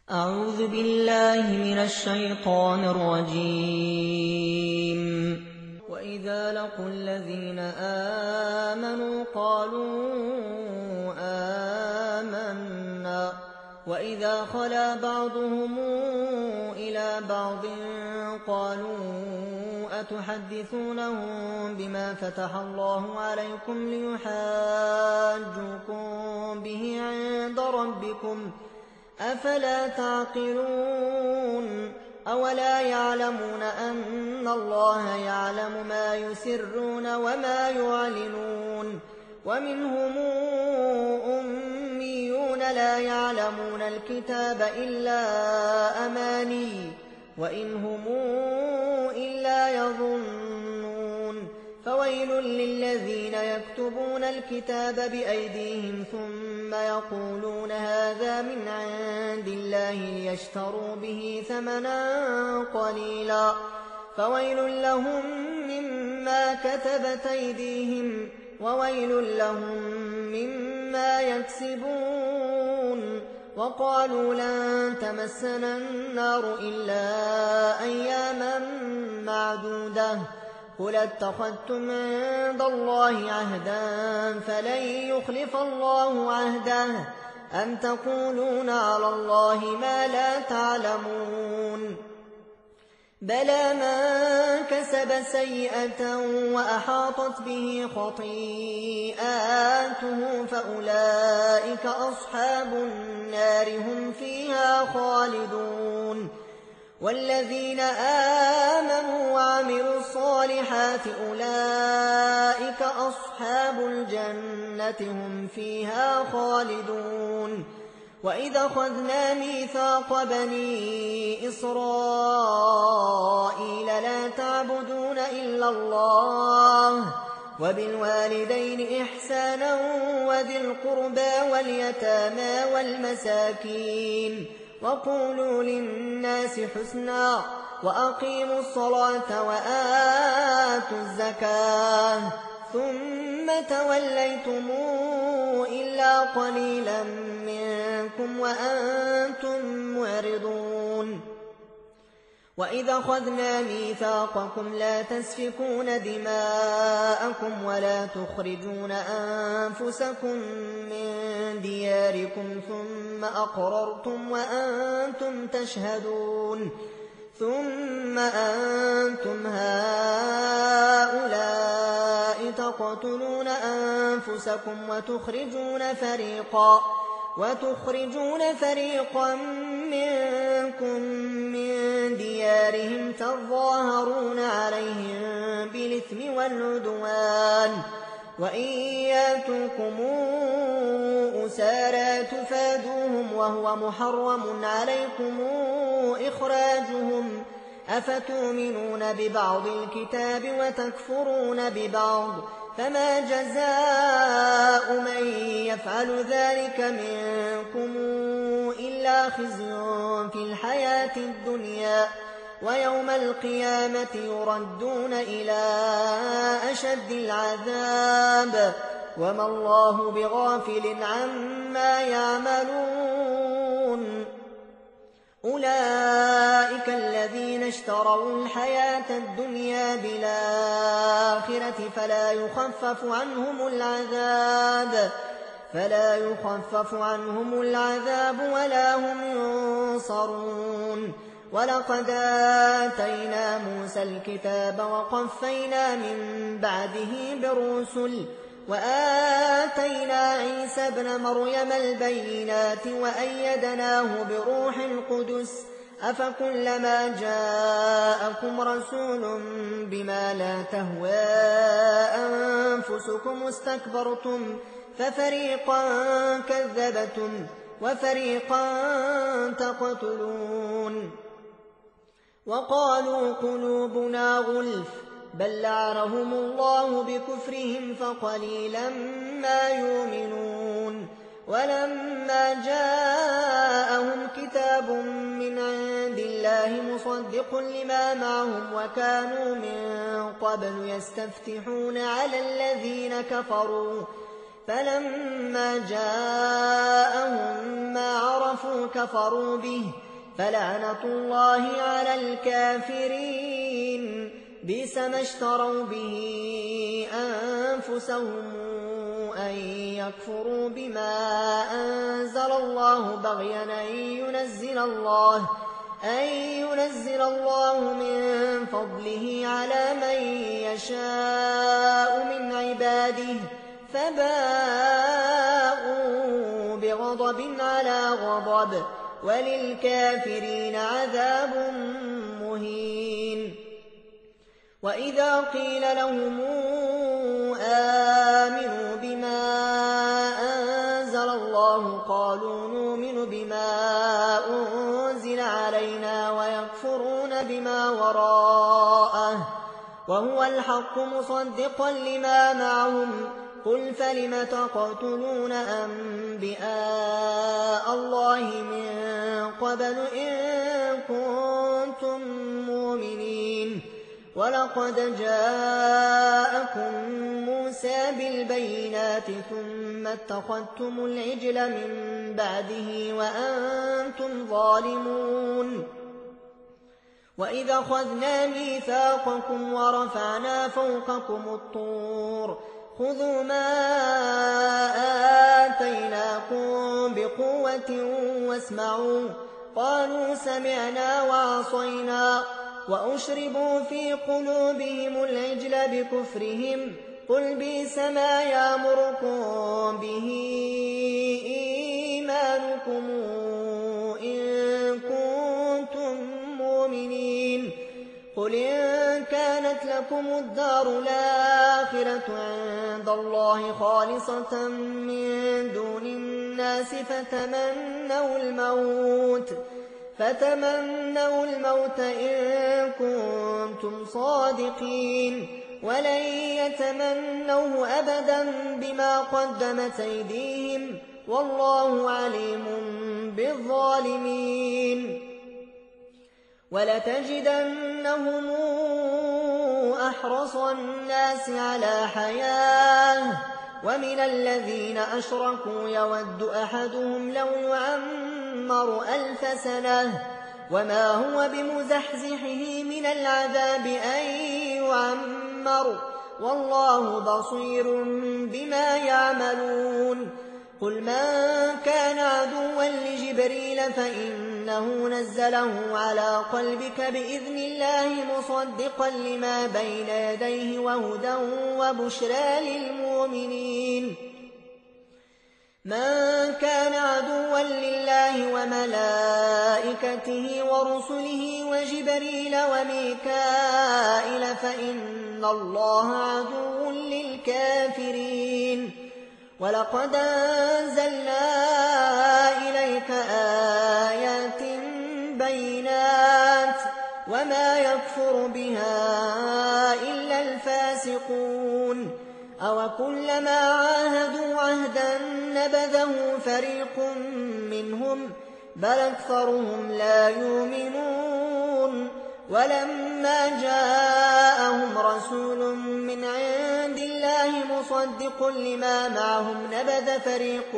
أعوذ بالله من الشيطان الرجيم. وإذا لقوا الذين آمنوا قالوا آمنا وإذا خلا بعضهم إلى بعض قالوا أتحدثونهم بما فتح الله عليكم ليحاجوكم به عند ربكم أفلا تعقلون أولا يعلمون أن الله يعلم ما يسرون وما يعلنون ومنهم أميون لا يعلمون الكتاب إلا أماني وإن هم إلا يظنون فويل للذين يكتبون الكتاب بأيديهم ثم يقولون هذا من عند الله ليشتروا به ثمنا قليلا فويل لهم مما كتبت أيديهم وويل لهم مما يكسبون وقالوا لن تمسنا النار إلا أياما معدودة قل اتخذتم عند الله عهدا فلن يخلف الله عهده أم تقولون على الله ما لا تعلمون بلى من كسب سيئة وأحاطت به خطيئاته فأولئك أصحاب النار هم فيها خالدون والذين آمنوا وعملوا الصالحات أولئك أصحاب الجنة هم فيها خالدون وإذا أخذنا ميثاق بني إسرائيل لا تعبدون إلا الله وبالوالدين إحسانا وذي القربى واليتامى والمساكين وقولوا للناس حسنا وأقيموا الصلاة وآتوا الزكاة ثم توليتم إلا قليلا منكم وأنتم معرضون وإذا أخذنا ميثاقكم لا تسفكون دماءكم ولا تخرجون أنفسكم من دياركم ثم أقررتم وأنتم تشهدون ثم أنتم هؤلاء تقتلون أنفسكم وتخرجون فريقا منكم من ديارهم تظاهرون عليهم بالإثم والعدوان وإن ياتوكم أسارى تفادوهم وهو محرم عليكم إخراجهم أفتؤمنون ببعض الكتاب وتكفرون ببعض فما جزاء من يفعل ذلك منكم إلا خزي في الحياة الدنيا ويوم القيامة يردون إلى أشد العذاب وما الله بغافل عما يعملون أولئك الذين اشتروا الحياة الدنيا بالآخرة فلا يخفف عنهم العذاب ولا هم ينصرون ولقد آتينا موسى الكتاب وقفينا من بعده بالرسل وآتينا عيسى ابن مريم البينات وأيدناه بروح القدس أفكلما جاءكم رسول بما لا تهوى أنفسكم استكبرتم ففريقا كذبتم وفريقا تقتلون وقالوا قلوبنا غلف بل لعنهم الله بكفرهم فقليلا ما يؤمنون ولما جاءهم كتاب من عند الله مصدق لما معهم وكانوا من قبل يستفتحون على الذين كفروا فلما جاءهم ما عرفوا كفروا به فلعنة الله على الكافرين بئس ما اشتروا به أنفسهم أن يكفروا بما أنزل الله بغيا أن ينزل الله من فضله على من يشاء من عباده فباءوا بغضب على غضب وللكافرين عذاب مهين. وإذا قيل لهم آمنوا بما أنزل الله قالوا نؤمن بما أنزل علينا ويكفرون بما وراءه وهو الحق مصدقا لما معهم قل فلم تقتلون أنبياء الله من قبل إن كنتم مؤمنين ولقد جاءكم موسى بالبينات ثم اتخذتم العجل من بعده وأنتم ظالمون. وإذا أخذنا ميثاقكم ورفعنا فوقكم الطور خذوا ما آتيناكم بقوة واسمعوا قالوا سمعنا وعصينا وأشربوا في قلوبهم العجل بكفرهم قل بئس ما يأمركم به إيمانكم إن كنتم مؤمنين قل إن كانت لكم الدار الآخرة عند الله خالصة من دون الناس فتمنوا الموت إن كنتم صادقين ولن يتمنوه أبدا بما قدمت أيديهم والله عليم بالظالمين. ولتجدنهم أحرص الناس على حياة ومن الذين أشركوا يود أحدهم لو يعمر 1000 سنة وما هو بمزحزحه من العذاب أن يعمر والله بصير بما يعملون. قل من كان عدوا لجبريل فإنه نزله على قلبك بإذن الله مصدقا لما بين يديه وهدى وبشرى للمؤمنين. من كان عدوا لله وملائكته ورسله وجبريل وميكائيل فإن الله عدو للكافرين. ولقد أنزلنا إليك آيات بينات وما يكفر بها إلا الفاسقون. أوكلما عاهدوا عهدا نبذه فريق منهم بل أكثرهم لا يؤمنون. ولما جاءهم رسول من عند الله مصدق لما معهم نبذ فريق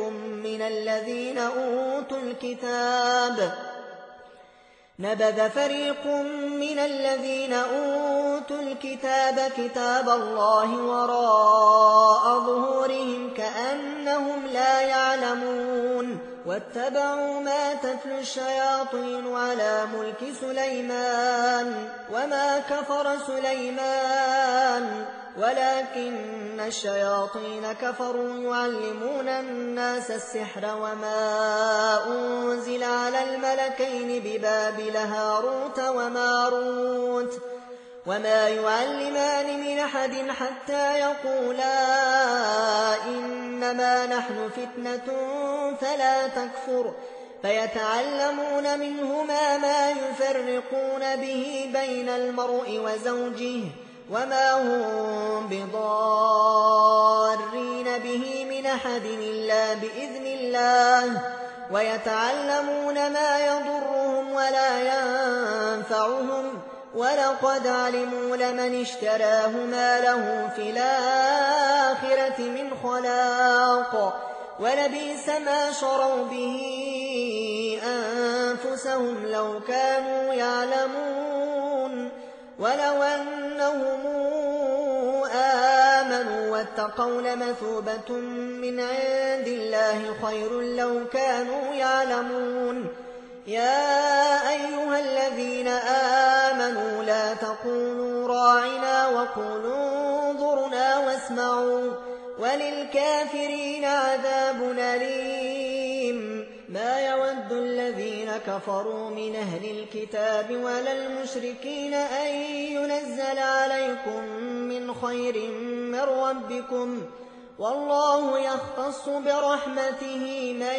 من الذين أوتوا الكتاب كتاب الله وراء ظهورهم كأنهم لا يعلمون. واتبعوا ما تتلو الشياطين على ملك سليمان وما كفر سليمان ولكن الشياطين كفروا يعلمون الناس السحر وما أنزل على الملكين ببابل هاروت وماروت وما يعلمان من أحد حتى يقولا إنما نحن فتنة فلا تكفر فيتعلمون منهما ما يفرقون به بين المرء وزوجه وما هم بضارين به من أحد إلا بإذن الله ويتعلمون ما يضرهم ولا ينفعهم ولقد علموا لمن اشتراه ما له في الآخرة من خلاق ولبئس ما شروا به أنفسهم لو كانوا يعلمون ولو أنهم آمنوا واتقوا لمثوبة من عند الله خير لو كانوا يعلمون يا أيها الذين آمنوا لا تقولوا راعنا وقولوا انظرنا واسمعوا وللكافرين عذاب أليم ما يود الذين كفروا من أهل الكتاب ولا المشركين أن ينزل عليكم من خير من ربكم والله يختص برحمته من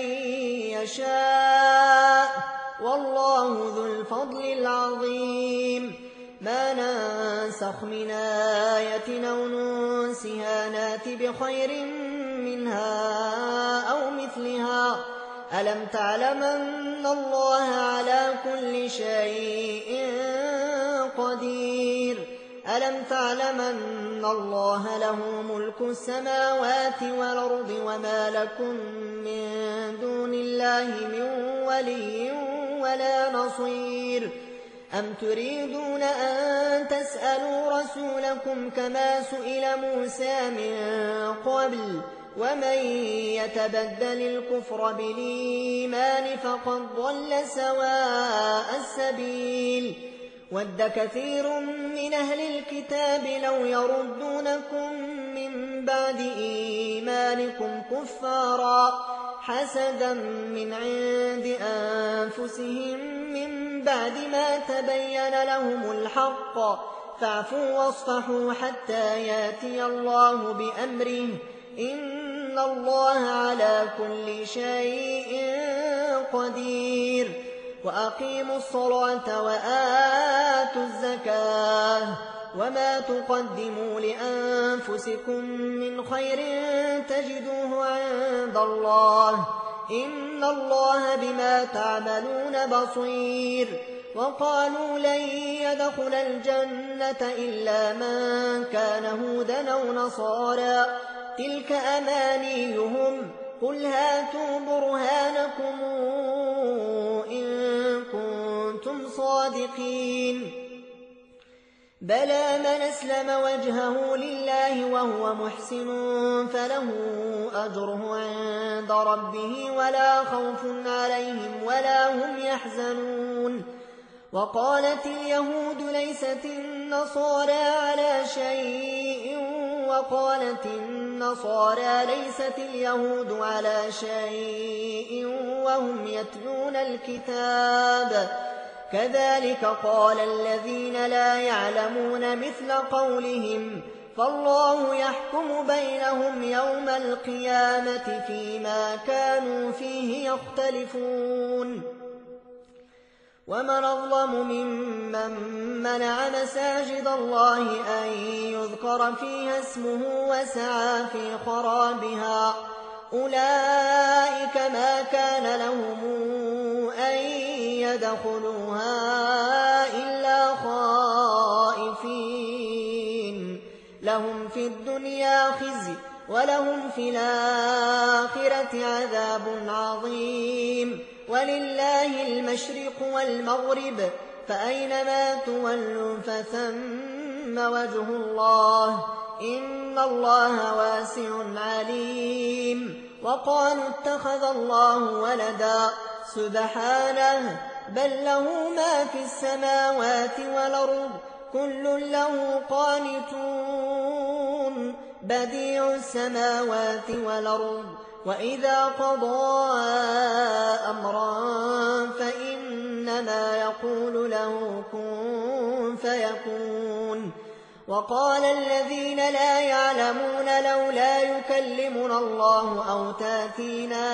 يشاء والله ذو الفضل العظيم ما ننسخ من آية أو ننسها نات بخير منها أو مثلها ألم تعلم أن الله على كل شيء قدير ألم تعلم أن الله له ملك السماوات والأرض وما لكم من دون الله من ولي ولا نصير أم تريدون أن تسألوا رسولكم كما سئل موسى من قبل ومن يتبدل الكفر بالإيمان فقد ضل سواء السبيل ود كثير من أهل الكتاب لو يردونكم من بعد إيمانكم كفارا حسدا من عند أنفسهم من بعد ما تبين لهم الحق فاعفوا واصفحوا حتى ياتي الله بأمره إن الله على كل شيء قدير وأقيموا الصلاة وآتوا الزكاة وما تقدموا لأنفسكم من خير تجدوه عند الله إن الله بما تعملون بصير وقالوا لن يدخل الجنة إلا من كان هودا أو نصارى تلك أمانيهم قل هاتوا برهانكم إن كنتم صادقين بلى من أسلم وجهه لله وهو محسن فله أجره عند ربه ولا خوف عليهم ولا هم يحزنون وقالت اليهود ليست النصارى على شيء وقالت النصارى ليست اليهود على شيء وهم يتلون الكتاب كذلك قال الذين لا يعلمون مثل قولهم فالله يحكم بينهم يوم القيامة فيما كانوا فيه يختلفون ومن أظلم ممن منع مساجد الله أن يذكر فيها اسمه وسعى في خرابها أولئك ما كان لهم أن يدخلوها إلا خائفين لهم في الدنيا خزي ولهم في الآخرة عذاب عظيم ولله المشرق والمغرب فأينما تولوا فثم وجه الله إن الله واسع عليم وقالوا اتخذ الله ولدا سبحانه بل له ما في السماوات والأرض كل له قانتون بديع السماوات والأرض وإذا قضى أمرا فإنما يقول له كن فيكون وقال الذين لا يعلمون لولا يكلمنا الله أو تاتينا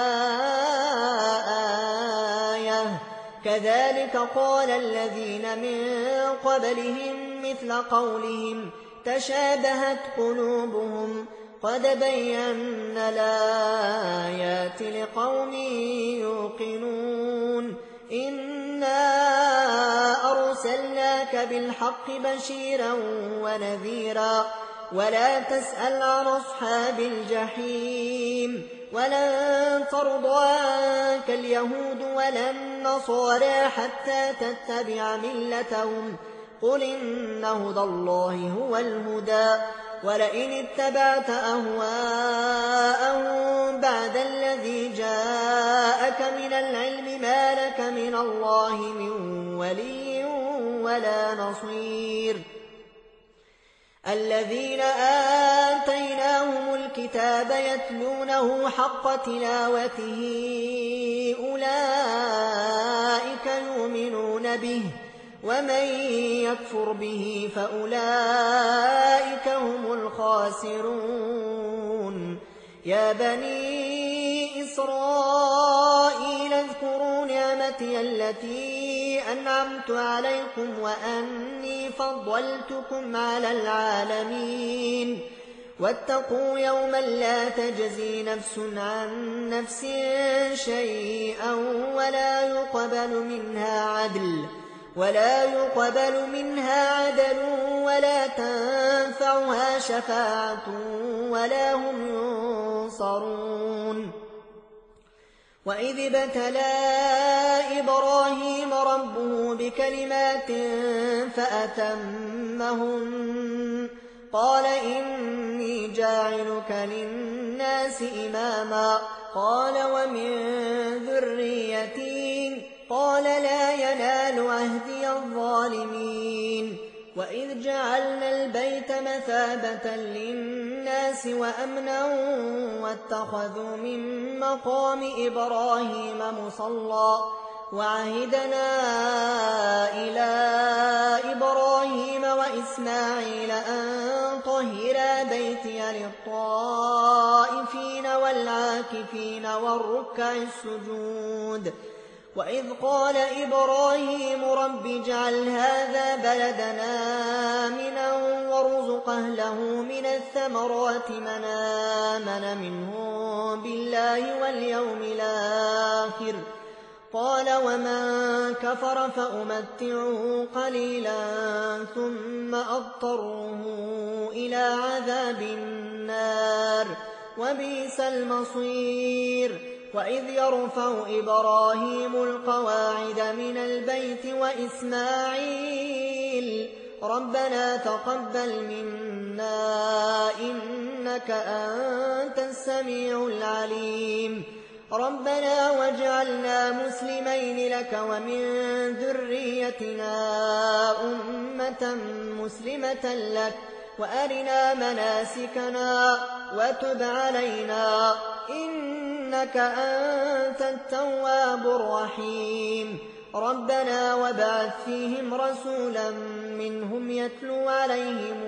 آية كذلك قال الذين من قبلهم مثل قولهم تشابهت قلوبهم قد بينا الآيات لقوم يوقنون إنا أرسلناك جاءك بالحق بشيرا ونذيرا ولا تسأل عن أصحاب الجحيم ولن ترضى عنك اليهود ولا النصارى حتى تتبع ملتهم قل إن هدى الله هو الهدى ولئن اتبعت أهواءهم بعد الذي جاءك من العلم ما لك من الله من ولي ولا نصير الذين آتيناهم الكتاب يتلونه حق تلاوته أولئك يؤمنون به ومن يكفر به فأولئك هم الخاسرون يا بني إسرائيل اذكروا نعمتي التي أنعمت عليكم وأني فضلتكم على العالمين واتقوا يوما لا تجزي نفس عن نفس شيئا ولا يقبل منها عدل ولا تنفعها شفاعة ولا هم ينصرون وإذ ابتلى إبراهيم ربه بكلمات فأتمهن قال إني جاعلك للناس إماما قال ومن ذريتي قال لا ينال عهدي الظالمين وإذ جعلنا البيت مثابة للناس وأمنا واتخذوا من مقام إبراهيم مصلى وعهدنا إلى إبراهيم وإسماعيل أن طهرا بيتي للطائفين والعاكفين والركع السجود وإذ قال إبراهيم رب اجعل هذا بلدنا آمنا وارزق أهله من الثمرات من آمن منهم بالله واليوم الآخر قال ومن كفر فأمتعه قليلا ثم أضطره إلى عذاب النار وبئس المصير وإذ يرفع إبراهيم القواعد من البيت وإسماعيل ربنا تقبل منا إنك أنت السميع العليم ربنا واجعلنا مسلمين لك ومن ذريتنا أمة مسلمة لك وأرنا مناسكنا وتب علينا إنك أنت التواب الرحيم ربنا وابعث فيهم رسولا منهم يتلو عليهم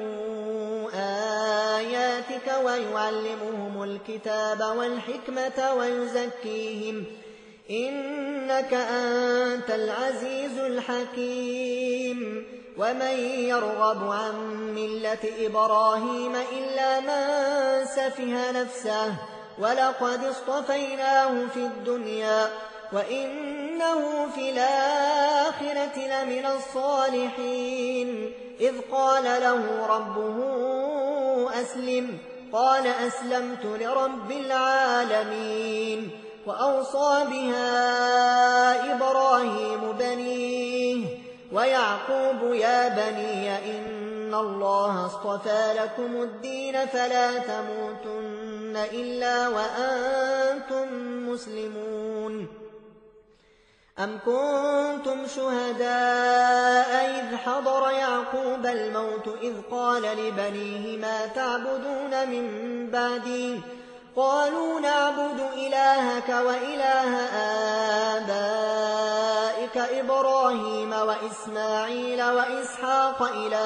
آياتك ويعلمهم الكتاب والحكمة ويزكيهم إنك أنت العزيز الحكيم ومن يرغب عن ملة إبراهيم إلا من سفه نفسه ولقد اصطفيناه في الدنيا وإنه في الآخرة لمن الصالحين إذ قال له ربه أسلم قال أسلمت لرب العالمين وأوصى بها إبراهيم بنيه ويعقوب يا بني إن الله اصطفى لكم الدين فلا تموتن إلا وأنتم مسلمون أم كنتم شهداء إذ حضر يعقوب الموت إذ قال لبنيه ما تعبدون من بعدي قالوا نعبد إلهك وإله آبائك إبراهيم وإسماعيل وإسحاق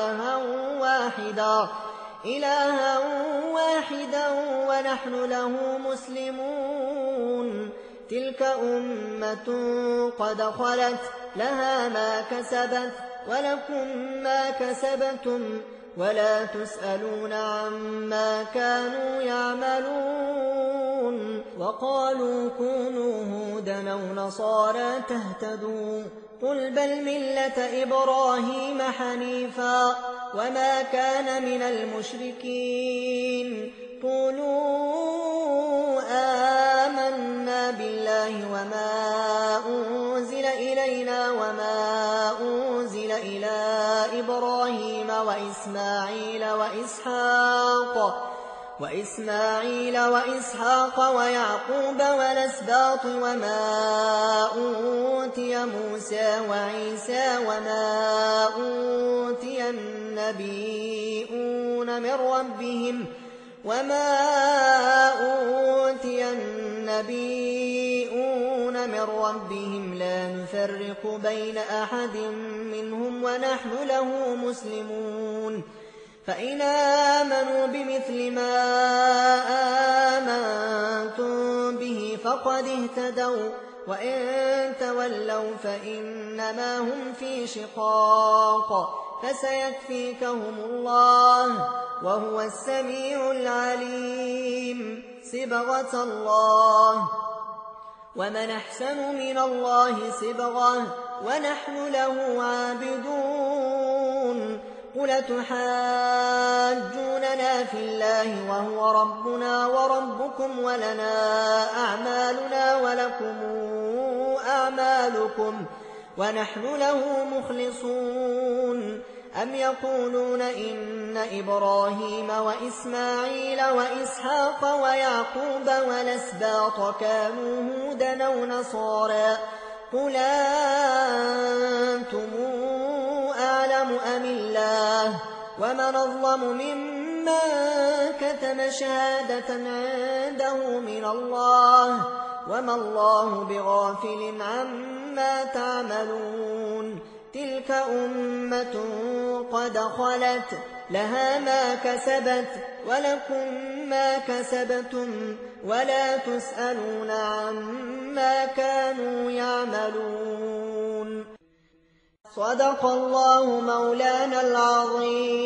إلها واحدا ونحن له مسلمون تلك أمة قد خلت لها ما كسبت ولكم ما كسبتم ولا تسألون عما كانوا يعملون وقالوا كونوا هودا أو نصارى تهتدوا قل بل ملة إبراهيم حنيفا وما كان من المشركين قولوا آمنا بالله وما أنزل إلينا وما أنزل إلى إبراهيم وإسماعيل وإسحاق ويعقوب والأسباط وما أوتي موسى وعيسى وما أوتي النبيون من ربهم لا نفرق بين أحد منهم ونحن له مسلمون فإن آمنوا بمثل ما آمنتم به فقد اهتدوا وإن تولوا فإنما هم في شقاق فسيكفيكهم الله وهو السميع العليم صبغة الله ومن أحسن من الله صبغة ونحن له عابدون قل تحاجوننا في الله وهو ربنا وربكم ولنا أعمالنا ولكم أعمالكم ونحن له مخلصون أم يقولون إن إبراهيم وإسماعيل وإسحاق ويعقوب والأسباط كانوا هودا أو نصارى قل أنتم أعلم أم الله ومن أظلم ممن كتم شهادة عنده من الله وما الله بغافل عما تعملون تلك أمة قد خلت لها ما كسبت ولكم ما كسبتم ولا تسألون عما كانوا يعملون صدق الله مولانا العظيم.